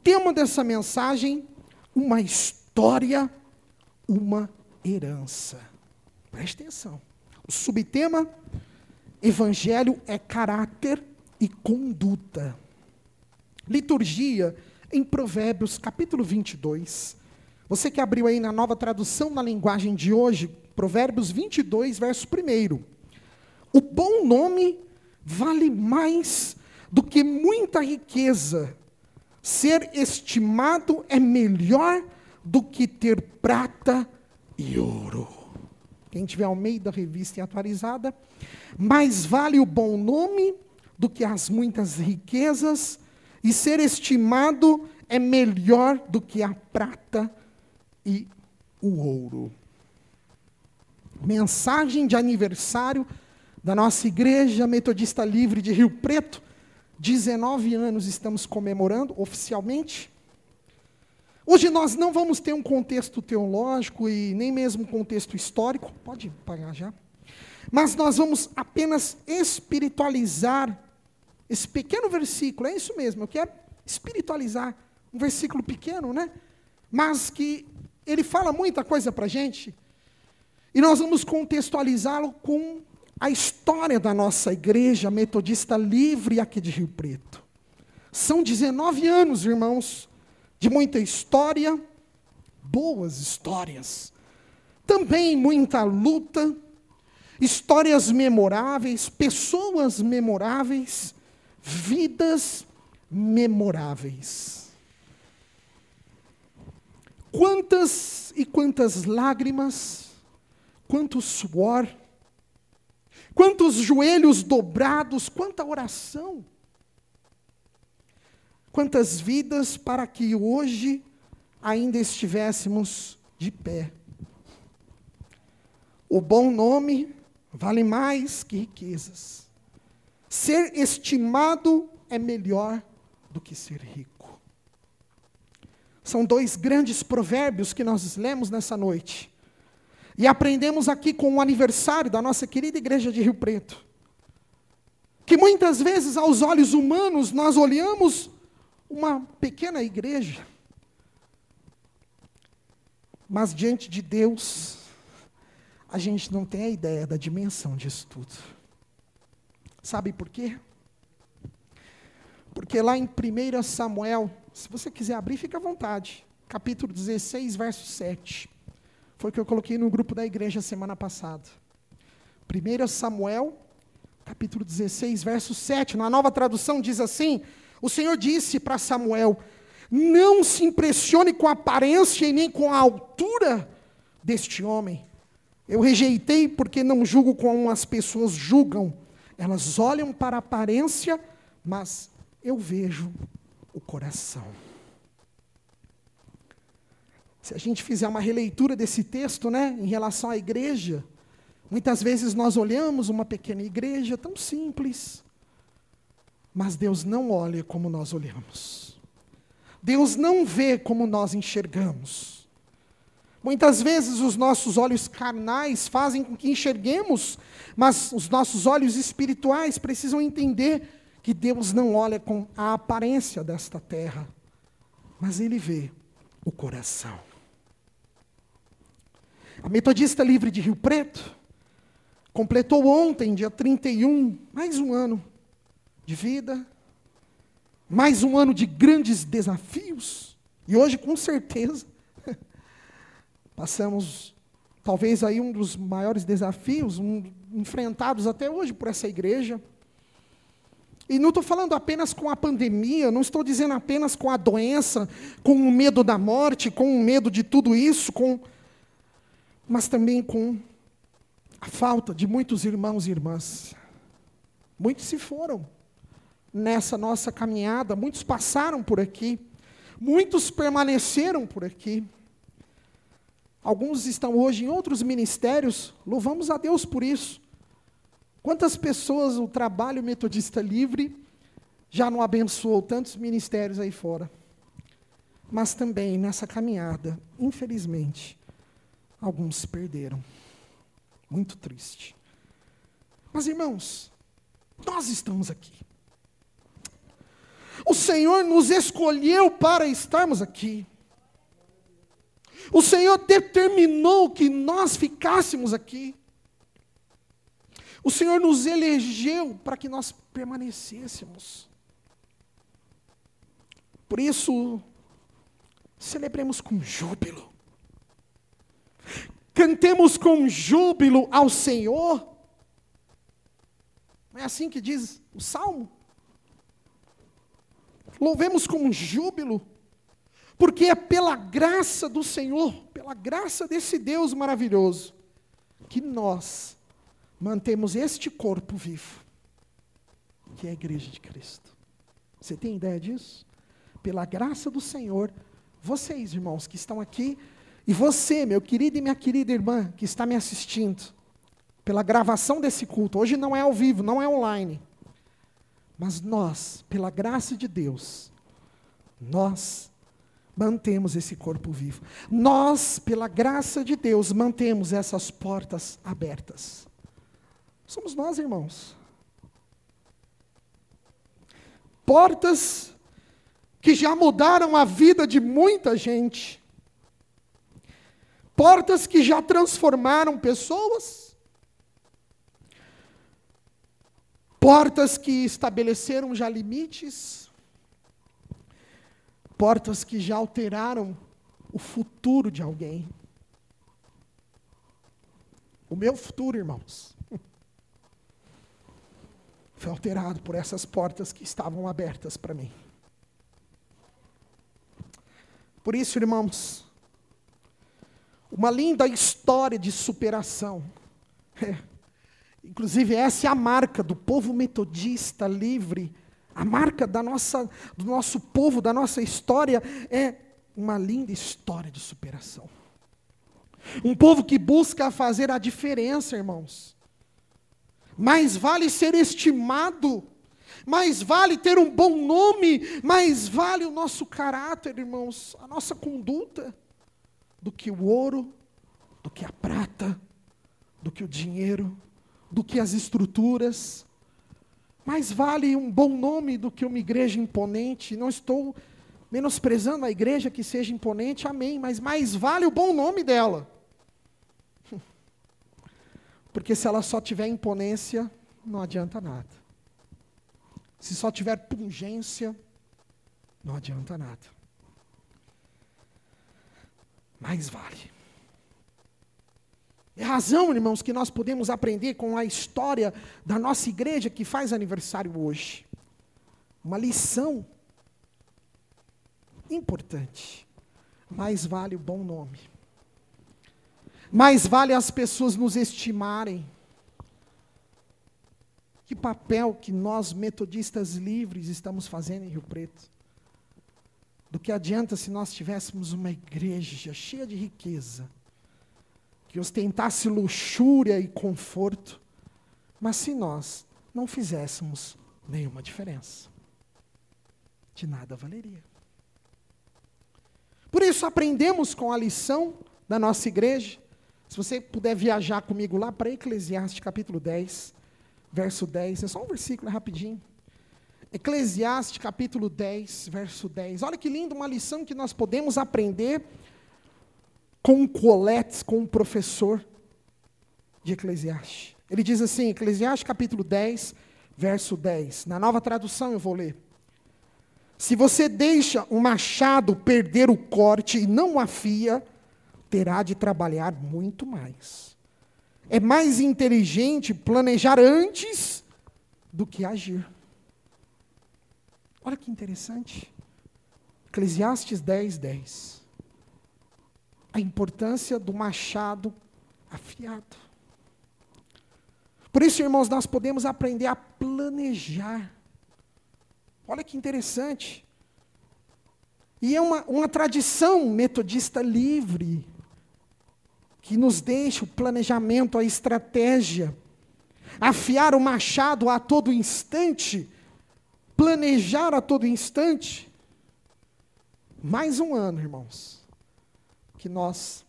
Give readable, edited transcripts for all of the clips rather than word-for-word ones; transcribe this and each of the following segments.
tema dessa mensagem, uma história, uma herança. Preste atenção. O subtema, Evangelho é caráter e conduta. Liturgia em Provérbios, capítulo 22. Você que abriu aí na Nova Tradução, na linguagem de hoje, Provérbios 22, verso 1. O bom nome vale mais do que muita riqueza. Ser estimado é melhor do que ter prata e ouro. Quem tiver Almeida, revista e atualizada. Mais vale o bom nome do que as muitas riquezas, e ser estimado é melhor do que a prata e o ouro. Mensagem de aniversário da nossa Igreja Metodista Livre de Rio Preto. 19 anos estamos comemorando oficialmente. Hoje nós não vamos ter um contexto teológico e nem mesmo um contexto histórico. Pode pagar já. Mas nós vamos apenas espiritualizar esse pequeno versículo. É isso mesmo, eu quero espiritualizar um versículo pequeno, né? Mas que ele fala muita coisa para a gente. E nós vamos contextualizá-lo com a história da nossa Igreja Metodista Livre aqui de Rio Preto. São 19 anos, irmãos, de muita história, boas histórias. Também muita luta, histórias memoráveis, pessoas memoráveis, vidas memoráveis. Quantas e quantas lágrimas, quanto suor, quantos joelhos dobrados, quanta oração, quantas vidas para que hoje ainda estivéssemos de pé. O bom nome vale mais que riquezas. Ser estimado é melhor do que ser rico. São dois grandes provérbios que nós lemos nessa noite. E aprendemos aqui com o aniversário da nossa querida Igreja de Rio Preto. Que muitas vezes, aos olhos humanos, nós olhamos uma pequena igreja. Mas diante de Deus, a gente não tem a ideia da dimensão disso tudo. Sabe por quê? Porque lá em 1 Samuel, se você quiser abrir, fica à vontade. Capítulo 16, verso 7. Foi o que eu coloquei no grupo da igreja semana passada. 1 Samuel, capítulo 16, verso 7. Na Nova Tradução diz assim: o Senhor disse para Samuel: não se impressione com a aparência e nem com a altura deste homem. Eu rejeitei porque não julgo como as pessoas julgam. Elas olham para a aparência, mas eu vejo o coração. Se a gente fizer uma releitura desse texto, né, em relação à igreja, muitas vezes nós olhamos uma pequena igreja tão simples, mas Deus não olha como nós olhamos. Deus não vê como nós enxergamos. Muitas vezes os nossos olhos carnais fazem com que enxerguemos, mas os nossos olhos espirituais precisam entender que Deus não olha com a aparência desta terra, mas Ele vê o coração. A Metodista Livre de Rio Preto completou ontem, dia 31, mais um ano de vida, mais um ano de grandes desafios, e hoje, com certeza, passamos, talvez, aí um dos maiores desafios enfrentados até hoje por essa igreja. E não estou falando apenas com a pandemia, não estou dizendo apenas com a doença, com o medo da morte, com o medo de tudo isso, mas também com a falta de muitos irmãos e irmãs. Muitos se foram nessa nossa caminhada, muitos passaram por aqui, muitos permaneceram por aqui. Alguns estão hoje em outros ministérios, louvamos a Deus por isso. Quantas pessoas o trabalho Metodista Livre já não abençoou tantos ministérios aí fora? Mas também nessa caminhada, infelizmente, alguns se perderam. Muito triste. Mas, irmãos, nós estamos aqui. O Senhor nos escolheu para estarmos aqui. O Senhor determinou que nós ficássemos aqui. O Senhor nos elegeu para que nós permanecêssemos. Por isso, celebremos com júbilo. Cantemos com júbilo ao Senhor. Não é assim que diz o Salmo? Louvemos com júbilo, porque é pela graça do Senhor, pela graça desse Deus maravilhoso, que nós mantemos este corpo vivo, que é a igreja de Cristo. Você tem ideia disso? Pela graça do Senhor, vocês, irmãos, que estão aqui, e você, meu querido e minha querida irmã, que está me assistindo, pela gravação desse culto, hoje não é ao vivo, não é online, mas nós, pela graça de Deus, nós mantemos esse corpo vivo. Nós, pela graça de Deus, mantemos essas portas abertas. Somos nós, irmãos. Portas que já mudaram a vida de muita gente. Portas que já transformaram pessoas. Portas que estabeleceram já limites. Portas que já alteraram o futuro de alguém. O meu futuro, irmãos, foi alterado por essas portas que estavam abertas para mim. Por isso, irmãos, uma linda história de superação. Inclusive, essa é a marca do povo metodista livre. A marca do nosso povo, da nossa história, é uma linda história de superação. Um povo que busca fazer a diferença, irmãos. Mais vale ser estimado, mais vale ter um bom nome, mais vale o nosso caráter, irmãos, a nossa conduta, do que o ouro, do que a prata, do que o dinheiro, do que as estruturas. Mais vale um bom nome do que uma igreja imponente. Não estou menosprezando a igreja que seja imponente, amém, mas mais vale o bom nome dela. Porque se ela só tiver imponência, não adianta nada. Se só tiver pungência, não adianta nada. Mais vale. É razão, irmãos, que nós podemos aprender com a história da nossa igreja que faz aniversário hoje. Uma lição importante. Mais vale o bom nome. Mais vale as pessoas nos estimarem. Que papel que nós, metodistas livres, estamos fazendo em Rio Preto? Do que adianta se nós tivéssemos uma igreja cheia de riqueza, que ostentasse luxúria e conforto, mas se nós não fizéssemos nenhuma diferença? De nada valeria. Por isso aprendemos com a lição da nossa igreja. Se você puder viajar comigo lá para Eclesiastes capítulo 10, verso 10, é só um versículo, é rapidinho. Eclesiastes capítulo 10, verso 10. Olha que lindo, uma lição que nós podemos aprender com um Colette, com um professor de Eclesiastes. Ele diz assim, Eclesiastes capítulo 10, verso 10. Na Nova Tradução eu vou ler. Se você deixa um machado perder o corte e não o afia, terá de trabalhar muito mais. É mais inteligente planejar antes do que agir. Olha que interessante. Eclesiastes 10, 10. A importância do machado afiado. Por isso, irmãos, nós podemos aprender a planejar. Olha que interessante. E é uma tradição metodista livre, que nos deixa o planejamento, a estratégia, afiar o machado a todo instante, planejar a todo instante. Mais um ano, irmãos, que nós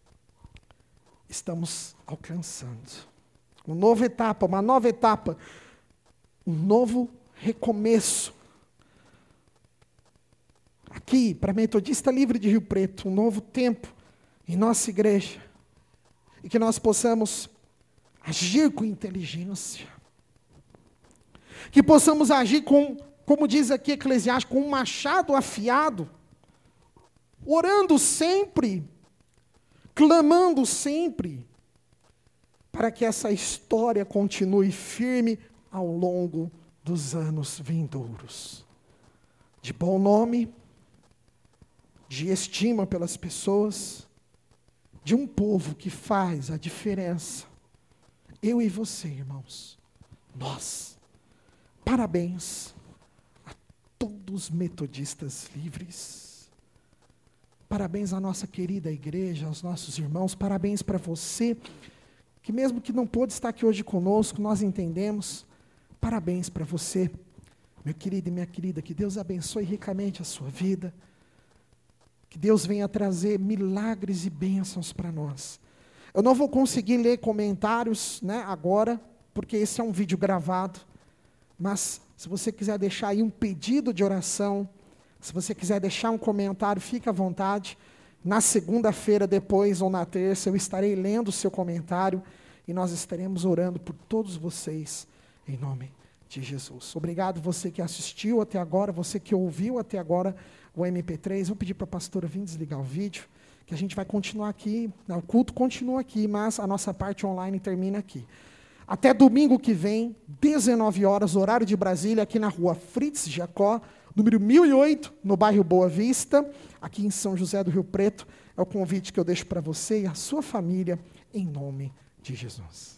estamos alcançando. Uma nova etapa, um novo recomeço. aqui, para Metodista Livre de Rio Preto, um novo tempo em nossa igreja, e que nós possamos agir com inteligência, que possamos agir com, como diz aqui Eclesiastes, com um machado afiado, orando sempre, clamando sempre, para que essa história continue firme ao longo dos anos vindouros. De bom nome, de estima pelas pessoas, de um povo que faz a diferença. Eu e você, irmãos, nós. Parabéns a todos os metodistas livres. Parabéns à nossa querida igreja, aos nossos irmãos. Parabéns para você, que mesmo que não pôde estar aqui hoje conosco, nós entendemos. Parabéns para você, meu querido e minha querida. Que Deus abençoe ricamente a sua vida. Que Deus venha trazer milagres e bênçãos para nós. Eu não vou conseguir ler comentários, agora, porque esse é um vídeo gravado. Mas, se você quiser deixar aí um pedido de oração, se você quiser deixar um comentário, fique à vontade. Na segunda-feira depois, ou na terça, eu estarei lendo o seu comentário e nós estaremos orando por todos vocês, em nome de Jesus. Obrigado você que assistiu até agora, você que ouviu até agora o MP3. Vou pedir para a pastora vir desligar o vídeo, que a gente vai continuar aqui. O culto continua aqui, mas a nossa parte online termina aqui. Até domingo que vem, 19 horas, horário de Brasília, aqui na rua Fritz Jacó, número 1008, no bairro Boa Vista, aqui em São José do Rio Preto. É o convite que eu deixo para você e a sua família, em nome de Jesus.